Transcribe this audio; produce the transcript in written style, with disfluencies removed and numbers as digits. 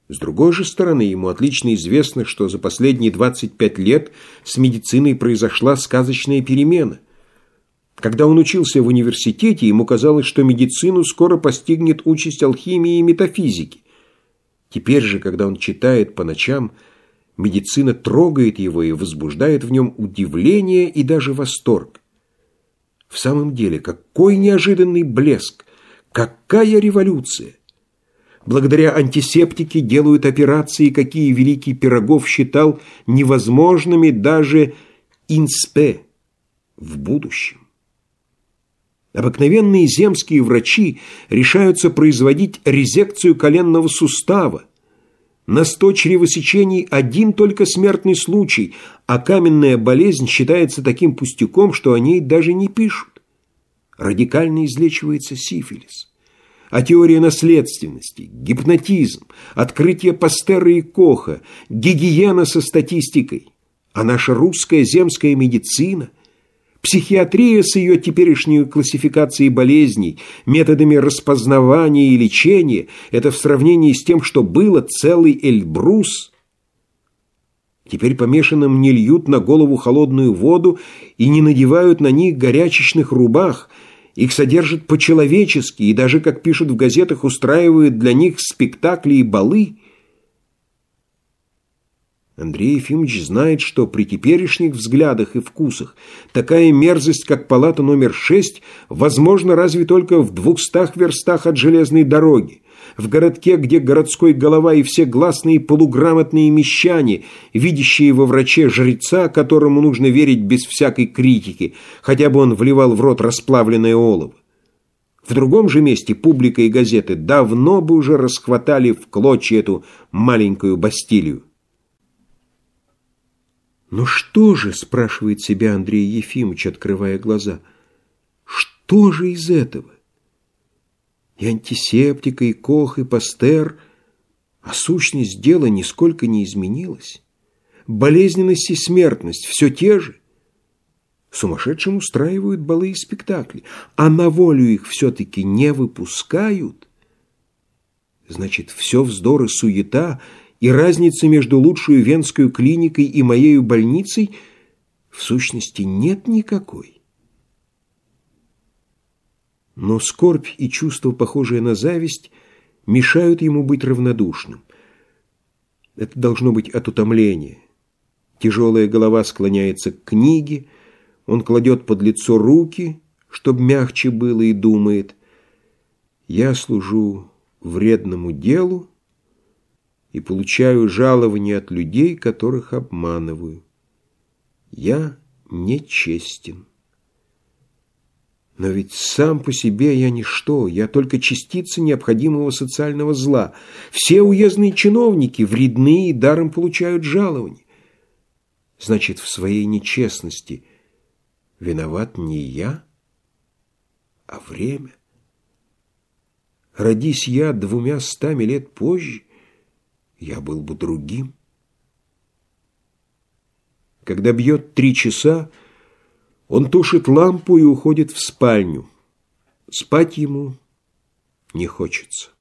С другой же стороны, ему отлично известно, что за последние 25 лет с медициной произошла сказочная перемена. Когда он учился в университете, ему казалось, что медицину скоро постигнет участь алхимии и метафизики. Теперь же, когда он читает по ночам, медицина трогает его и возбуждает в нем удивление и даже восторг. В самом деле, какой неожиданный блеск! Какая революция! Благодаря антисептике делают операции, какие великий Пирогов считал невозможными даже инспе в будущем. Обыкновенные земские врачи решаются производить резекцию коленного сустава. На 100 чревосечений один только смертный случай, а каменная болезнь считается таким пустяком, что о ней даже не пишут. Радикально излечивается сифилис. А теория наследственности, гипнотизм, открытие Пастера и Коха, гигиена со статистикой, а наша русская земская медицина, психиатрия с ее теперешней классификацией болезней, методами распознавания и лечения – это в сравнении с тем, что было, целый Эльбрус. Теперь помешанным не льют на голову холодную воду и не надевают на них горячечных рубах. Их содержат по-человечески и даже, как пишут в газетах, устраивают для них спектакли и балы. Андрей Ефимович знает, что при теперешних взглядах и вкусах такая мерзость, как палата номер 6, возможна разве только в 200 верстах от железной дороги, в городке, где городской голова и все гласные полуграмотные мещане, видящие во враче жреца, которому нужно верить без всякой критики, хотя бы он вливал в рот расплавленное олово. В другом же месте публика и газеты давно бы уже расхватали в клочья эту маленькую Бастилию. «Но что же, — спрашивает себя Андрей Ефимович, открывая глаза, — что же из этого? И антисептика, и Кох, и Пастер, а сущность дела нисколько не изменилась. Болезненность и смертность все те же. Сумасшедшим устраивают балы и спектакли, а на волю их все-таки не выпускают. Значит, все вздор и суета, и разницы между лучшей венской клиникой и моею больницей в сущности нет никакой. Но скорбь и чувство, похожее на зависть, мешают ему быть равнодушным. Это должно быть от утомления. Тяжелая голова склоняется к книге, он кладет под лицо руки, чтобы мягче было, и думает: «Я служу вредному делу и получаю жалование от людей, которых обманываю. Я нечестен. Но ведь сам по себе я ничто, я только частица необходимого социального зла. Все уездные чиновники вредны и даром получают жалование. Значит, в своей нечестности виноват не я, а время. Родись я 200 лет позже, я был бы другим». Когда бьет 3 часа, он тушит лампу и уходит в спальню. Спать ему не хочется.